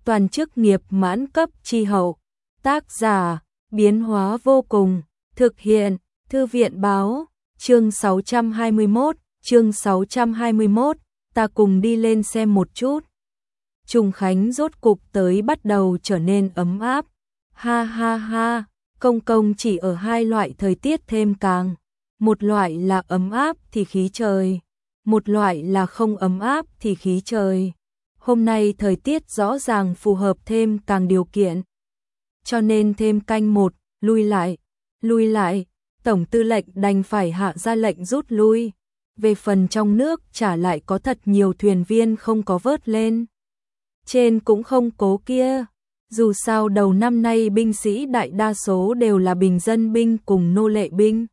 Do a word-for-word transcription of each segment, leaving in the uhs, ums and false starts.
toàn chức nghiệp mãn cấp chi hậu. Tác giả, biến hóa vô cùng, thực hiện, Thư viện báo, chương sáu trăm hai mươi mốt, chương sáu trăm hai mươi mốt, ta cùng đi lên xem một chút. Trùng Khánh rốt cục tới bắt đầu trở nên ấm áp. Ha ha ha, công công chỉ ở hai loại thời tiết thêm càng. Một loại là ấm áp thì khí trời, một loại là không ấm áp thì khí trời. Hôm nay thời tiết rõ ràng phù hợp thêm càng điều kiện. Cho nên thêm canh một, lui lại, lui lại, tổng tư lệnh đành phải hạ ra lệnh rút lui. Về phần trong nước trả lại có thật nhiều thuyền viên không có vớt lên. Trên cũng không cố kia. Dù sao đầu năm nay binh sĩ đại đa số đều là bình dân binh cùng nô lệ binh.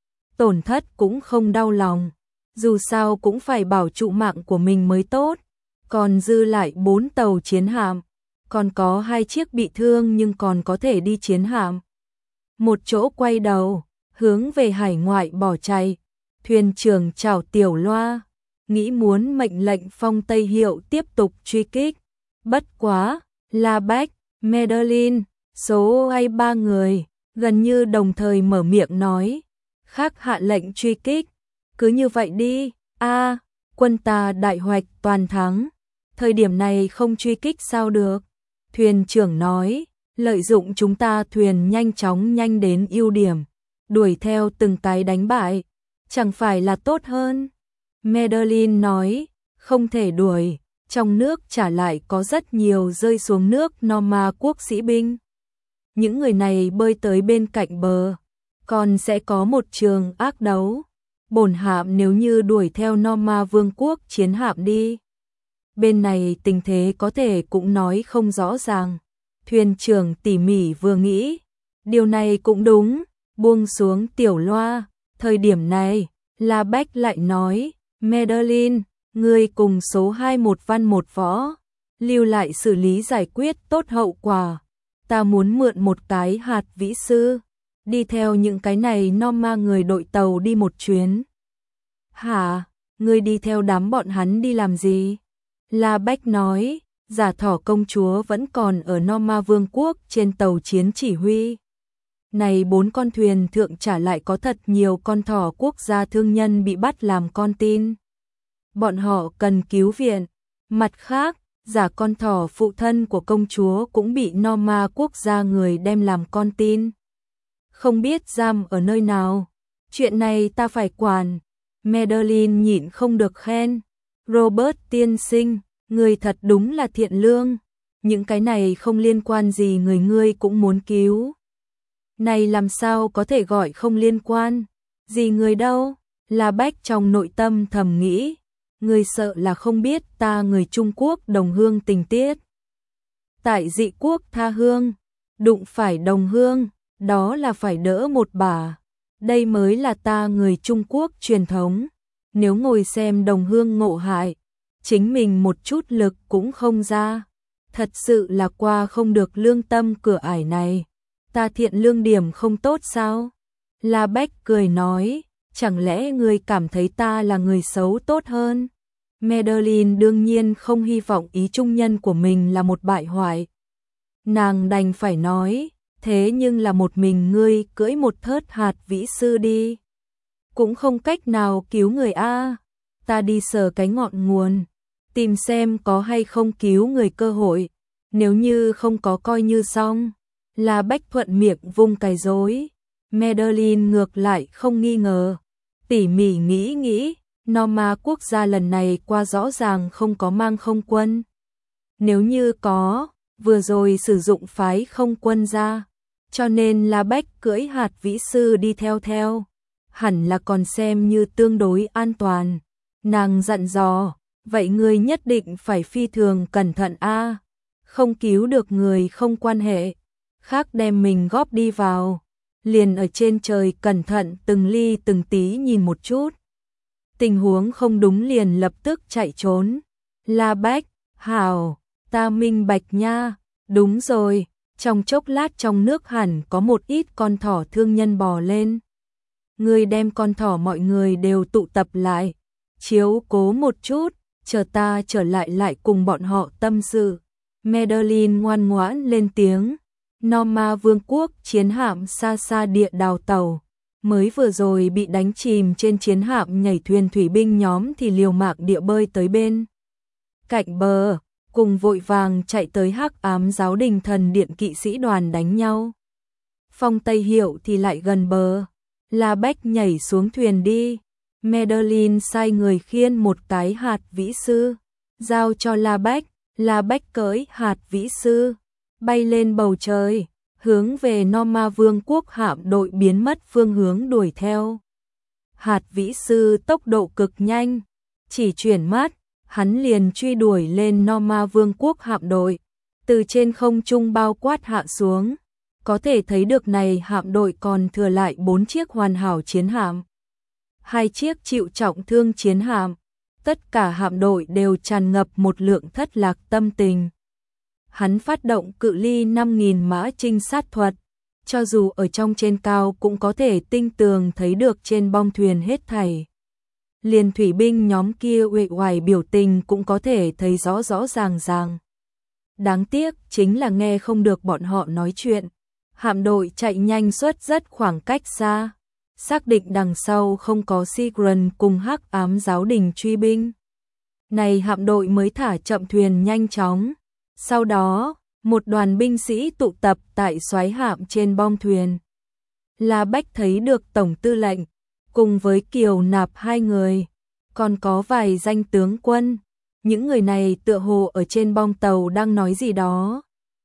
Tổn thất cũng không đau lòng. Dù sao cũng phải bảo trụ mạng của mình mới tốt. Còn dư lại bốn tàu chiến hạm. Còn có hai chiếc bị thương nhưng còn có thể đi chiến hạm. Một chỗ quay đầu, hướng về hải ngoại bỏ chạy. Thuyền trưởng chào Tiểu Loa, nghĩ muốn mệnh lệnh Phong Tây Hiệu tiếp tục truy kích. Bất quá, La Bách, Madeline, số hay ba người, gần như đồng thời mở miệng nói. Khác hạ lệnh truy kích, cứ như vậy đi, a quân ta đại hoạch toàn thắng. Thời điểm này không truy kích sao được. Thuyền trưởng nói, lợi dụng chúng ta thuyền nhanh chóng nhanh đến ưu điểm, đuổi theo từng cái đánh bại, chẳng phải là tốt hơn. Madeline nói, không thể đuổi, trong nước trả lại có rất nhiều rơi xuống nước Norma quốc sĩ binh. Những người này bơi tới bên cạnh bờ, còn sẽ có một trường ác đấu. Bổn hạm nếu như đuổi theo Norma vương quốc chiến hạm đi. Bên này tình thế có thể cũng nói không rõ ràng. Thuyền trưởng tỉ mỉ vừa nghĩ, điều này cũng đúng, buông xuống Tiểu Loa. Thời điểm này, La Bách lại nói, Madeline, ngươi cùng số hai một văn một võ, lưu lại xử lý giải quyết tốt hậu quả. Ta muốn mượn một cái hạt vĩ sư, đi theo những cái này Norma người đội tàu đi một chuyến. Hả, ngươi đi theo đám bọn hắn đi làm gì? La Bách nói, Giả Thỏ công chúa vẫn còn ở Norma vương quốc trên tàu chiến chỉ huy. Này bốn con thuyền thượng trả lại có thật nhiều con thỏ quốc gia thương nhân bị bắt làm con tin. Bọn họ cần cứu viện. Mặt khác, giả con thỏ phụ thân của công chúa cũng bị Norma quốc gia người đem làm con tin. Không biết giam ở nơi nào. Chuyện này ta phải quản. Madeline nhịn không được khen. Robert tiên sinh, người thật đúng là thiện lương. Những cái này không liên quan gì người ngươi cũng muốn cứu. Này làm sao có thể gọi không liên quan? Gì người đâu? La Bách trong nội tâm thầm nghĩ. Người sợ là không biết ta người Trung Quốc đồng hương tình tiết. Tại dị quốc tha hương, đụng phải đồng hương, đó là phải đỡ một bà. Đây mới là ta người Trung Quốc truyền thống. Nếu ngồi xem đồng hương ngộ hại, chính mình một chút lực cũng không ra. Thật sự là qua không được lương tâm cửa ải này. Ta thiện lương điểm không tốt sao? La Bách cười nói, chẳng lẽ ngươi cảm thấy ta là người xấu tốt hơn? Madeline đương nhiên không hy vọng ý trung nhân của mình là một bại hoại. Nàng đành phải nói, thế nhưng là một mình ngươi cưỡi một thớt hạt vĩ sư đi. Cũng không cách nào cứu người a. Ta đi sờ cái ngọn nguồn, tìm xem có hay không cứu người cơ hội. Nếu như không có coi như xong. La Bách thuận miệng vung cài rối. Madeline ngược lại không nghi ngờ. Tỉ mỉ nghĩ nghĩ, Norma quốc gia lần này qua rõ ràng không có mang không quân. Nếu như có, vừa rồi sử dụng phái không quân ra. Cho nên La Bách cưỡi hạt vĩ sư đi theo theo. Hẳn là còn xem như tương đối an toàn. Nàng dặn dò, vậy ngươi nhất định phải phi thường cẩn thận a. Không cứu được người không quan hệ. Khác đem mình góp đi vào, liền ở trên trời cẩn thận từng ly từng tí nhìn một chút. Tình huống không đúng liền lập tức chạy trốn. La Bách, hảo, ta minh bạch nha, đúng rồi, trong chốc lát trong nước hẳn có một ít con thỏ thương nhân bò lên. Ngươi đem con thỏ mọi người đều tụ tập lại, chiếu cố một chút, chờ ta trở lại lại cùng bọn họ tâm sự. Madeline ngoan ngoãn lên tiếng. Norma Vương quốc chiến hạm xa xa địa đào tàu, mới vừa rồi bị đánh chìm trên chiến hạm nhảy thuyền thủy binh nhóm thì liều mạng địa bơi tới bên cạnh bờ, cùng vội vàng chạy tới Hắc Ám Giáo Đình Thần Điện kỵ sĩ đoàn đánh nhau. Phong Tây Hiệu thì lại gần bờ. La Bách nhảy xuống thuyền đi. Madeline sai người khiêng một cái hạt vĩ sư, giao cho La Bách. La Bách cưỡi hạt vĩ sư, bay lên bầu trời, hướng về Norma Vương quốc hạm đội biến mất phương hướng đuổi theo. Hạt vĩ sư tốc độ cực nhanh, chỉ chuyển mắt, hắn liền truy đuổi lên Norma Vương quốc hạm đội, từ trên không trung bao quát hạ xuống. Có thể thấy được này hạm đội còn thừa lại bốn chiếc hoàn hảo chiến hạm, hai chiếc chịu trọng thương chiến hạm. Tất cả hạm đội đều tràn ngập một lượng thất lạc tâm tình. Hắn phát động cự ly năm nghìn mã trinh sát thuật, cho dù ở trong trên cao cũng có thể tinh tường thấy được trên bong thuyền hết thảy. Liền thủy binh nhóm kia uể oải biểu tình cũng có thể thấy rõ rõ ràng ràng. Đáng tiếc chính là nghe không được bọn họ nói chuyện. Hạm đội chạy nhanh suốt rất khoảng cách xa, xác định đằng sau không có Sigrun cùng Hắc Ám Giáo Đình truy binh. Này hạm đội mới thả chậm thuyền nhanh chóng. Sau đó, một đoàn binh sĩ tụ tập tại xoáy hạm trên bong thuyền. La Bách thấy được tổng tư lệnh, cùng với Kiều Nạp hai người, còn có vài danh tướng quân. Những người này tựa hồ ở trên bong tàu đang nói gì đó.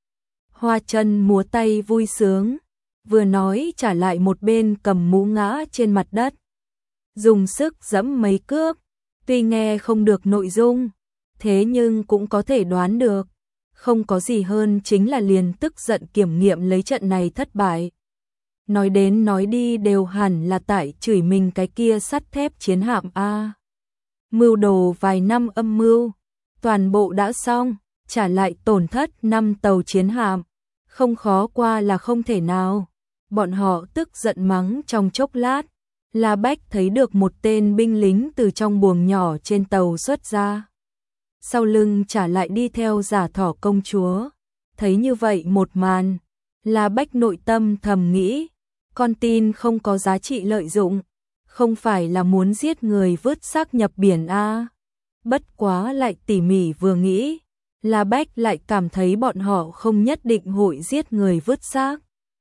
Hoa chân múa tay vui sướng, vừa nói trả lại một bên cầm mũ ngã trên mặt đất. Dùng sức giẫm mấy cước, tuy nghe không được nội dung, thế nhưng cũng có thể đoán được. Không có gì hơn chính là liền tức giận kiểm nghiệm lấy trận này thất bại. Nói đến nói đi đều hẳn là tại chửi mình cái kia sắt thép chiến hạm A. Mưu đồ vài năm âm mưu, toàn bộ đã xong, trả lại tổn thất năm tàu chiến hạm. Không khó qua là không thể nào. Bọn họ tức giận mắng trong chốc lát. La Bách thấy được một tên binh lính từ trong buồng nhỏ trên tàu xuất ra. Sau lưng trả lại đi theo Giả Thỏ công chúa. Thấy như vậy một màn, La Bách nội tâm thầm nghĩ, con tin không có giá trị lợi dụng, không phải là muốn giết người vứt xác nhập biển a. Bất quá lại tỉ mỉ vừa nghĩ, La Bách lại cảm thấy bọn họ không nhất định hội giết người vứt xác.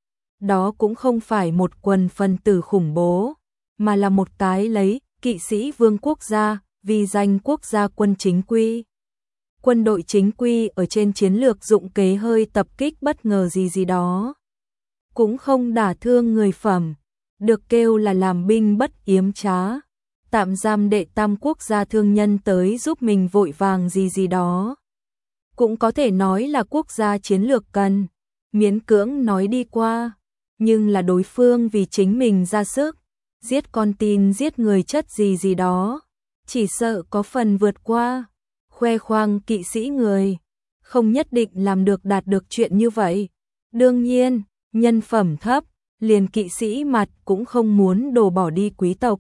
Đó cũng không phải một quần phân tử khủng bố, mà là một cái lấy kỵ sĩ vương quốc gia, vì danh quốc gia quân chính quy. Quân đội chính quy ở trên chiến lược dụng kế hơi tập kích bất ngờ gì gì đó. Cũng không đả thương người phẩm, được kêu là làm binh bất yếm trá. Tạm giam đệ tam quốc gia thương nhân tới giúp mình vội vàng gì gì đó. Cũng có thể nói là quốc gia chiến lược cần, miễn cưỡng nói đi qua. Nhưng là đối phương vì chính mình ra sức, giết con tin giết người chất gì gì đó. Chỉ sợ có phần vượt qua, khoe khoang kỵ sĩ người, không nhất định làm được đạt được chuyện như vậy. Đương nhiên, nhân phẩm thấp, liền kỵ sĩ mặt cũng không muốn đổ bỏ đi quý tộc.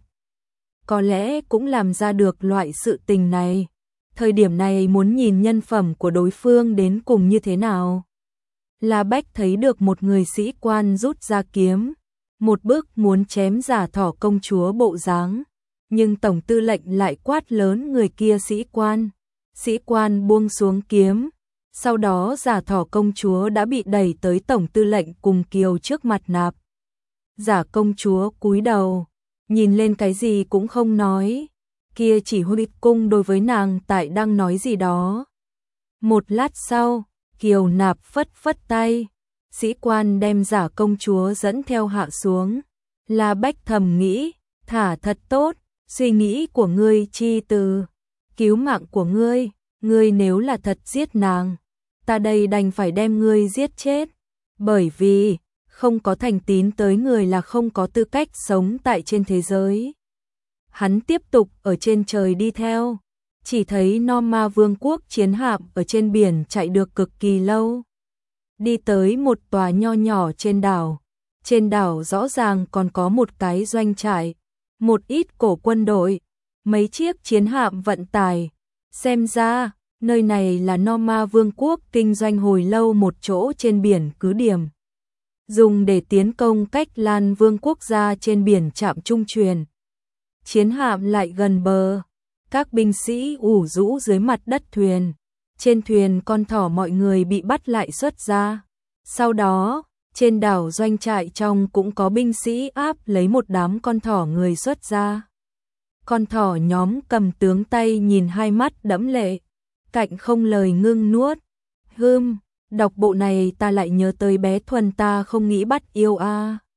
Có lẽ cũng làm ra được loại sự tình này. Thời điểm này muốn nhìn nhân phẩm của đối phương đến cùng như thế nào. La Bách thấy được một người sĩ quan rút ra kiếm, một bước muốn chém Giả Thỏ công chúa bộ dáng, nhưng tổng tư lệnh lại quát lớn người kia sĩ quan. Sĩ quan buông xuống kiếm, sau đó Giả Thỏ công chúa đã bị đẩy tới tổng tư lệnh cùng Kiều trước mặt nạp. Giả công chúa cúi đầu, nhìn lên cái gì cũng không nói, kia chỉ huy cung đối với nàng tại đang nói gì đó. Một lát sau, Kiều nạp phất phất tay, sĩ quan đem Giả công chúa dẫn theo hạ xuống. La Bách thầm nghĩ, thả thật tốt, suy nghĩ của ngươi chi từ cứu mạng của ngươi, ngươi nếu là thật giết nàng, ta đây đành phải đem ngươi giết chết, bởi vì không có thành tín tới người là không có tư cách sống tại trên thế giới. Hắn tiếp tục ở trên trời đi theo, chỉ thấy Norma Vương quốc chiến hạm ở trên biển chạy được cực kỳ lâu. Đi tới một tòa nho nhỏ trên đảo, trên đảo rõ ràng còn có một cái doanh trại, một ít cổ quân đội, mấy chiếc chiến hạm vận tải. Xem ra, Nơi này là Norma Vương quốc kinh doanh hồi lâu một chỗ trên biển cứ điểm, dùng để tiến công cách Lan Vương quốc gia trên biển trạm trung truyền. Chiến hạm lại gần bờ, các binh sĩ ủ rũ dưới mặt đất thuyền. Trên thuyền con thỏ mọi người bị bắt lại xuất ra. Sau đó, trên đảo doanh trại trong cũng có binh sĩ áp lấy một đám con thỏ người xuất ra. Con thỏ nhóm cầm tướng tay nhìn hai mắt đẫm lệ, cạnh không lời ngưng nuốt. Hưm, đọc bộ này ta lại nhớ tới bé Thuần ta không nghĩ bắt yêu a. À.